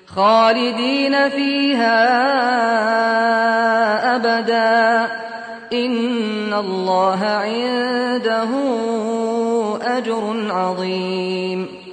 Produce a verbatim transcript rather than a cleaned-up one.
خالدين فيها أبدا إن الله عنده أجر عظيم